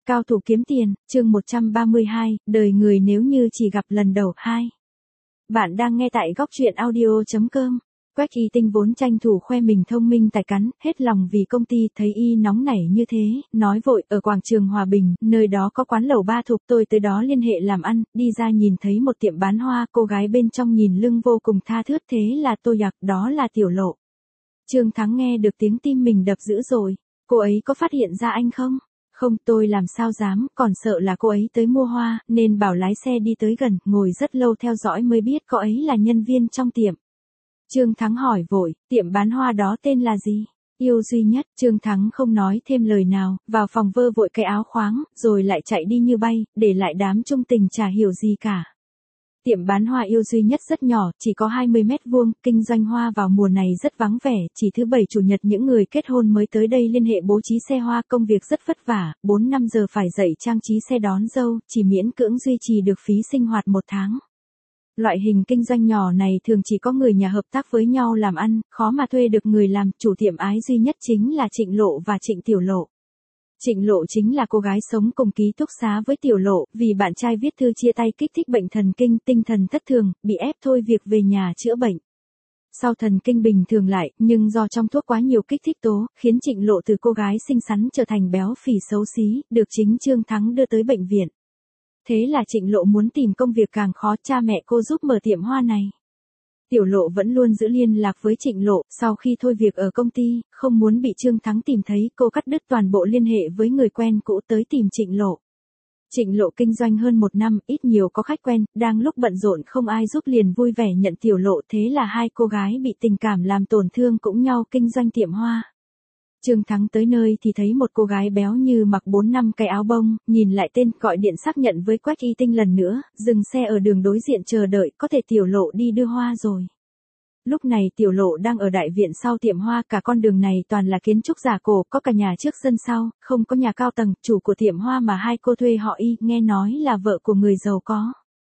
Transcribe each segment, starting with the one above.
Cao thủ kiếm tiền, chương 132, đời người nếu như chỉ gặp lần đầu. 2. Bạn đang nghe tại góc truyện audio.com. Quách Y Tinh vốn tranh thủ khoe mình thông minh tài cán, hết lòng vì công ty, thấy y nóng nảy như thế, nói vội, ở quảng trường Hòa Bình, nơi đó có quán lẩu Ba Thục, tôi tới đó liên hệ làm ăn, đi ra nhìn thấy một tiệm bán hoa, cô gái bên trong nhìn lưng vô cùng tha thướt, thế là tôi giặc, đó là Tiểu Lộ. Trương Thắng nghe được tiếng tim mình đập dữ rồi, cô ấy có phát hiện ra anh không? Không, tôi làm sao dám, còn sợ là cô ấy tới mua hoa, nên bảo lái xe đi tới gần, ngồi rất lâu theo dõi mới biết cô ấy là nhân viên trong tiệm. Trương Thắng hỏi vội, tiệm bán hoa đó tên là gì? Yêu duy nhất. Trương Thắng không nói thêm lời nào, vào phòng vơ vội cái áo khoáng, rồi lại chạy đi như bay, để lại đám trung tình chả hiểu gì cả. Tiệm bán hoa Yêu duy nhất rất nhỏ, chỉ có 20 mét vuông, kinh doanh hoa vào mùa này rất vắng vẻ, chỉ thứ Bảy Chủ nhật những người kết hôn mới tới đây liên hệ bố trí xe hoa, công việc rất vất vả, 4-5 giờ phải dậy trang trí xe đón dâu, chỉ miễn cưỡng duy trì được phí sinh hoạt một tháng. Loại hình kinh doanh nhỏ này thường chỉ có người nhà hợp tác với nhau làm ăn, khó mà thuê được người làm, chủ tiệm ái duy nhất chính là Trịnh Lộ và Trịnh Tiểu Lộ. Trịnh Lộ chính là cô gái sống cùng ký túc xá với Tiểu Lộ, vì bạn trai viết thư chia tay kích thích bệnh thần kinh, tinh thần thất thường, bị ép thôi việc về nhà chữa bệnh. Sau thần kinh bình thường lại, nhưng do trong thuốc quá nhiều kích thích tố, khiến Trịnh Lộ từ cô gái xinh xắn trở thành béo phì xấu xí, được chính Trương Thắng đưa tới bệnh viện. Thế là Trịnh Lộ muốn tìm công việc càng khó, cha mẹ cô giúp mở tiệm hoa này. Tiểu Lộ vẫn luôn giữ liên lạc với Trịnh Lộ, sau khi thôi việc ở công ty, không muốn bị Trương Thắng tìm thấy, cô cắt đứt toàn bộ liên hệ với người quen cũ tới tìm Trịnh Lộ. Trịnh Lộ kinh doanh hơn 1 năm, ít nhiều có khách quen, đang lúc bận rộn không ai giúp liền vui vẻ nhận Tiểu Lộ, thế là hai cô gái bị tình cảm làm tổn thương cũng nhau kinh doanh tiệm hoa. Trương Thắng tới nơi thì thấy một cô gái béo như mặc 4-5 cái áo bông, nhìn lại tên, gọi điện xác nhận với Quách Y Tinh lần nữa, dừng xe ở đường đối diện chờ đợi, có thể Tiểu Lộ đi đưa hoa rồi. Lúc này Tiểu Lộ đang ở đại viện sau tiệm hoa, cả con đường này toàn là kiến trúc giả cổ, có cả nhà trước sân sau, không có nhà cao tầng, chủ của tiệm hoa mà hai cô thuê họ Y, nghe nói là vợ của người giàu có.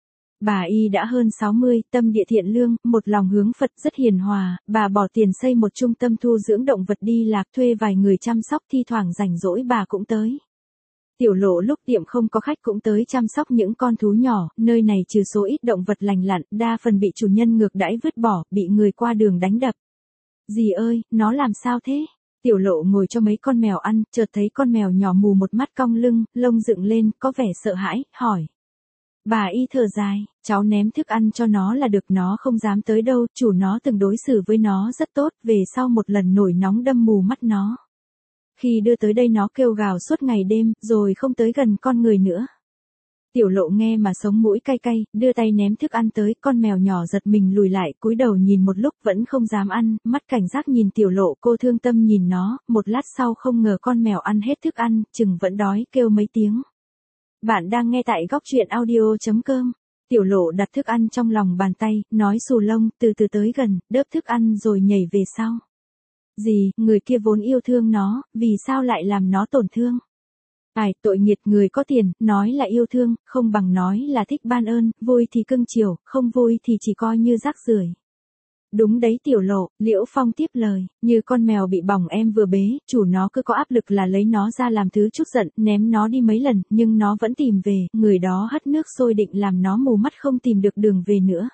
Bà Y đã hơn 60, tâm địa thiện lương, một lòng hướng Phật, rất hiền hòa, bà bỏ tiền xây một trung tâm thu dưỡng động vật đi lạc, thuê vài người chăm sóc, thi thoảng rảnh rỗi bà cũng tới. Tiểu Lộ lúc tiệm không có khách cũng tới chăm sóc những con thú nhỏ, nơi này trừ số ít động vật lành lặn, đa phần bị chủ nhân ngược đãi vứt bỏ, bị người qua đường đánh đập. Dì ơi, nó làm sao thế? Tiểu Lộ ngồi cho mấy con mèo ăn, chợt thấy con mèo nhỏ mù một mắt cong lưng, lông dựng lên, có vẻ sợ hãi, hỏi. Bà Y thở dài, cháu ném thức ăn cho nó là được, nó không dám tới đâu, chủ nó từng đối xử với nó rất tốt, về sau một lần nổi nóng đâm mù mắt nó. Khi đưa tới đây nó kêu gào suốt ngày đêm, rồi không tới gần con người nữa. Tiểu Lộ nghe mà sống mũi cay cay, đưa tay ném thức ăn tới, con mèo nhỏ giật mình lùi lại, cúi đầu nhìn một lúc vẫn không dám ăn, mắt cảnh giác nhìn Tiểu Lộ, cô thương tâm nhìn nó, một lát sau không ngờ con mèo ăn hết thức ăn, chừng vẫn đói, kêu mấy tiếng. Bạn đang nghe tại góc truyện audio.com. Tiểu Lộ đặt thức ăn trong lòng bàn tay, nói xù lông, từ từ tới gần, đớp thức ăn rồi nhảy về sau. Dì, người kia vốn yêu thương nó, vì sao lại làm nó tổn thương? Ai, tội nghiệt, người có tiền, nói là yêu thương, không bằng nói là thích ban ơn, vui thì cưng chiều, không vui thì chỉ coi như rác rưởi. Đúng đấy Tiểu Lộ, Liễu Phong tiếp lời, như con mèo bị bỏng em vừa bế, chủ nó cứ có áp lực là lấy nó ra làm thứ chút giận, ném nó đi mấy lần, nhưng nó vẫn tìm về, người đó hất nước sôi định làm nó mù mắt không tìm được đường về nữa.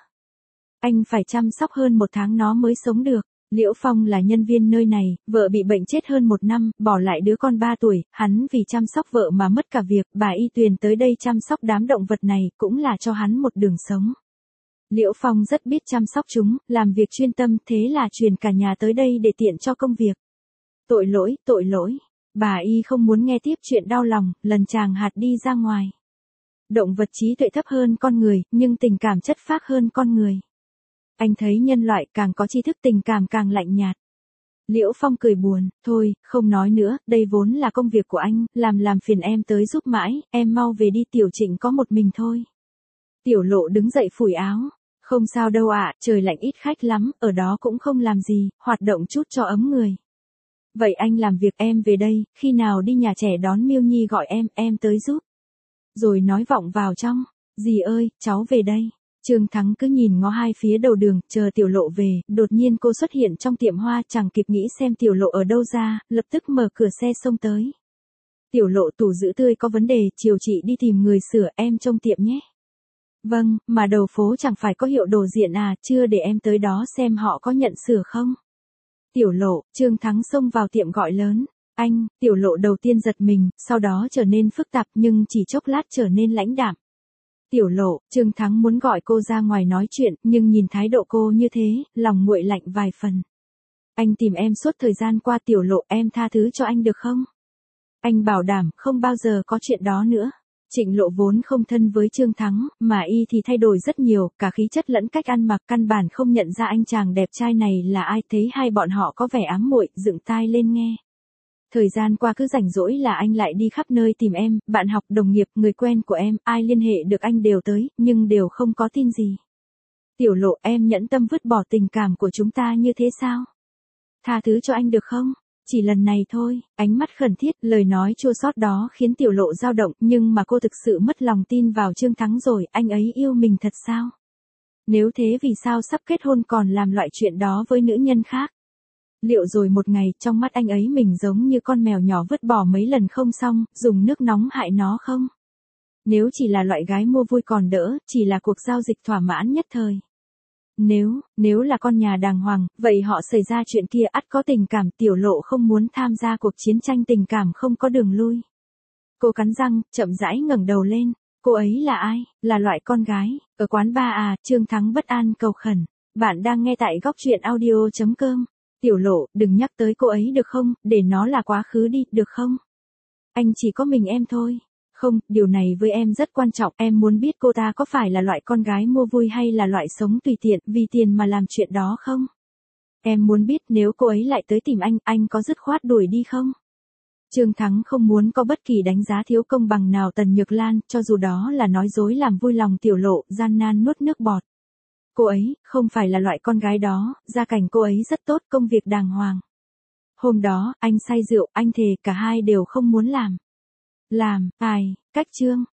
Anh phải chăm sóc hơn 1 tháng nó mới sống được. Liễu Phong là nhân viên nơi này, vợ bị bệnh chết hơn 1 năm, bỏ lại đứa con 3 tuổi, hắn vì chăm sóc vợ mà mất cả việc, bà Y Tuyền tới đây chăm sóc đám động vật này, cũng là cho hắn một đường sống. Liễu Phong rất biết chăm sóc chúng, làm việc chuyên tâm, thế là truyền cả nhà tới đây để tiện cho công việc. Tội lỗi, tội lỗi. Bà Y không muốn nghe tiếp chuyện đau lòng, lần chàng hạt đi ra ngoài. Động vật trí tuệ thấp hơn con người, nhưng tình cảm chất phác hơn con người. Anh thấy nhân loại càng có tri thức tình cảm càng lạnh nhạt. Liễu Phong cười buồn, thôi, không nói nữa, đây vốn là công việc của anh, làm phiền em tới giúp mãi, em mau về đi, Tiểu Trịnh có một mình thôi. Tiểu Lộ đứng dậy phủi áo. Không sao đâu ạ, trời lạnh ít khách lắm, ở đó cũng không làm gì, hoạt động chút cho ấm người. Vậy anh làm việc, em về đây, khi nào đi nhà trẻ đón Miêu Nhi gọi em tới giúp. Rồi nói vọng vào trong, dì ơi, cháu về đây. Trương Thắng cứ nhìn ngó hai phía đầu đường, chờ Tiểu Lộ về, đột nhiên cô xuất hiện trong tiệm hoa, chẳng kịp nghĩ xem Tiểu Lộ ở đâu ra, lập tức mở cửa xe xông tới. Tiểu Lộ, tủ giữ tươi có vấn đề, chiều chị đi tìm người sửa, em trông tiệm nhé. Vâng, mà đầu phố chẳng phải có hiệu đồ diện à, chưa để em tới đó xem họ có nhận sửa không. Tiểu Lộ, Trương Thắng xông vào tiệm gọi lớn. Anh, Tiểu Lộ đầu tiên giật mình, sau đó trở nên phức tạp nhưng chỉ chốc lát trở nên lãnh đạm. Tiểu Lộ, Trương Thắng muốn gọi cô ra ngoài nói chuyện, nhưng nhìn thái độ cô như thế, lòng nguội lạnh vài phần. Anh tìm em suốt thời gian qua, Tiểu Lộ, em tha thứ cho anh được không? Anh bảo đảm không bao giờ có chuyện đó nữa. Trịnh Lộ vốn không thân với Trương Thắng, mà y thì thay đổi rất nhiều, cả khí chất lẫn cách ăn mặc, căn bản không nhận ra anh chàng đẹp trai này là ai. Thấy hai bọn họ có vẻ ám muội, dựng tai lên nghe. Thời gian qua cứ rảnh rỗi là anh lại đi khắp nơi tìm em, bạn học, đồng nghiệp, người quen của em, ai liên hệ được anh đều tới, nhưng đều không có tin gì. Tiểu Lộ, em nhẫn tâm vứt bỏ tình cảm của chúng ta như thế sao? Tha thứ cho anh được không? Chỉ lần này thôi. Ánh mắt khẩn thiết, lời nói chua xót đó khiến Tiểu Lộ dao động, nhưng mà cô thực sự mất lòng tin vào Trương Thắng rồi, anh ấy yêu mình thật sao? Nếu thế vì sao sắp kết hôn còn làm loại chuyện đó với nữ nhân khác? Liệu rồi một ngày, trong mắt anh ấy mình giống như con mèo nhỏ vứt bỏ mấy lần không xong, dùng nước nóng hại nó không? Nếu chỉ là loại gái mua vui còn đỡ, chỉ là cuộc giao dịch thỏa mãn nhất thời. Nếu là con nhà đàng hoàng, vậy họ xảy ra chuyện kia ắt có tình cảm. Tiểu Lộ không muốn tham gia cuộc chiến tranh tình cảm không có đường lui. Cô cắn răng, chậm rãi ngẩng đầu lên. Cô ấy là ai? Là loại con gái, ở quán bar à? Trương Thắng bất an cầu khẩn. Bạn đang nghe tại góc truyện audio.com. Tiểu Lộ, đừng nhắc tới cô ấy được không, để nó là quá khứ đi, được không? Anh chỉ có mình em thôi. Không, điều này với em rất quan trọng, em muốn biết cô ta có phải là loại con gái mua vui hay là loại sống tùy tiện, vì tiền mà làm chuyện đó không? Em muốn biết nếu cô ấy lại tới tìm anh có dứt khoát đuổi đi không? Trương Thắng không muốn có bất kỳ đánh giá thiếu công bằng nào Tần Nhược Lan, cho dù đó là nói dối làm vui lòng Tiểu Lộ, gian nan nuốt nước bọt. Cô ấy, không phải là loại con gái đó, gia cảnh cô ấy rất tốt, công việc đàng hoàng. Hôm đó, anh say rượu, anh thề cả hai đều không muốn làm. Cách Trương